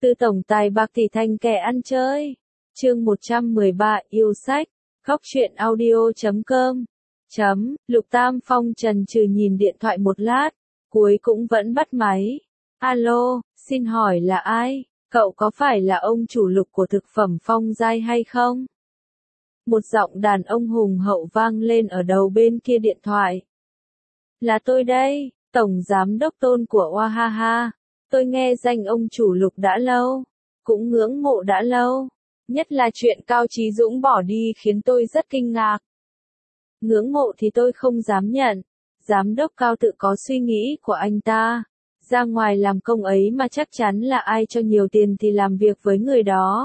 Từ tổng tài bạc tỷ thành kẻ ăn chơi. Chương 113 yêu sách. Góc truyện audio.com. Lục Tam Phong chần chừ nhìn điện thoại một lát, cuối cũng vẫn bắt máy. Alo, xin hỏi là ai? Cậu có phải là ông chủ Lục của thực phẩm Phong Giai hay không? Một giọng đàn ông hùng hậu vang lên ở đầu bên kia điện thoại. Là tôi đây, Tổng Giám đốc Tôn của Oahaha. Tôi nghe danh ông chủ Lục đã lâu, cũng ngưỡng mộ đã lâu. Nhất là chuyện Cao Chí Dũng bỏ đi khiến tôi rất kinh ngạc. Ngưỡng mộ thì tôi không dám nhận. Giám đốc Cao tự có suy nghĩ của anh ta. Ra ngoài làm công ấy mà chắc chắn là ai cho nhiều tiền thì làm việc với người đó.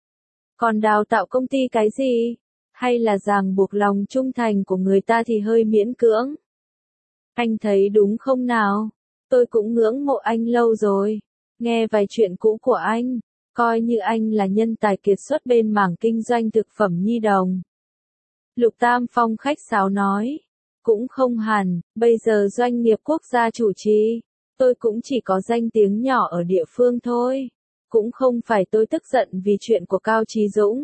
Còn đào tạo công ty cái gì? Hay là ràng buộc lòng trung thành của người ta thì hơi miễn cưỡng. Anh thấy đúng không nào? Tôi cũng ngưỡng mộ anh lâu rồi. Nghe vài chuyện cũ của anh, coi như anh là nhân tài kiệt xuất bên mảng kinh doanh thực phẩm nhi đồng. Lục Tam Phong khách sáo nói. Cũng không hẳn, bây giờ doanh nghiệp quốc gia chủ trì, tôi cũng chỉ có danh tiếng nhỏ ở địa phương thôi. Cũng không phải tôi tức giận vì chuyện của Cao Chí Dũng.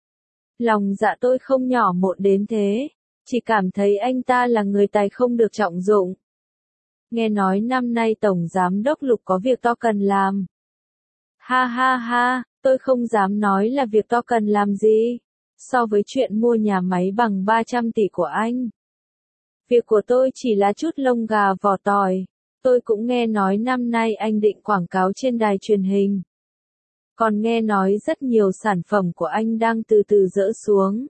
Lòng dạ tôi không nhỏ mọn đến thế, chỉ cảm thấy anh ta là người tài không được trọng dụng. Nghe nói năm nay Tổng Giám đốc Lục có việc to cần làm. Ha ha ha, tôi không dám nói là việc to cần làm gì, so với chuyện mua nhà máy bằng 300 tỷ của anh. Việc của tôi chỉ là chút lông gà vỏ tỏi. Tôi cũng nghe nói năm nay anh định quảng cáo trên đài truyền hình. Còn nghe nói rất nhiều sản phẩm của anh đang từ từ dỡ xuống.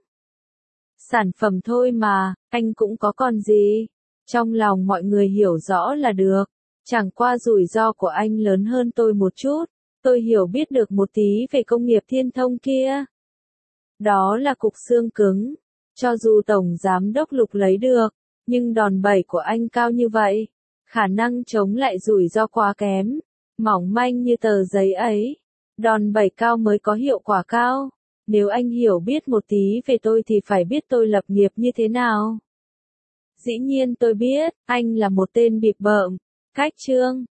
Sản phẩm thôi mà, anh cũng có còn gì. Trong lòng mọi người hiểu rõ là được. Chẳng qua rủi ro của anh lớn hơn tôi một chút. Tôi hiểu biết được một tí về công nghiệp thiên thông kia. Đó là cục xương cứng. Cho dù Tổng Giám đốc Lục lấy được, nhưng đòn bẩy của anh cao như vậy. Khả năng chống lại rủi ro quá kém. Mỏng manh như tờ giấy ấy. Đòn bẩy cao mới có hiệu quả cao. Nếu anh hiểu biết một tí về tôi thì phải biết tôi lập nghiệp như thế nào. Dĩ nhiên tôi biết, anh là một tên bịp bợm. Cách chương.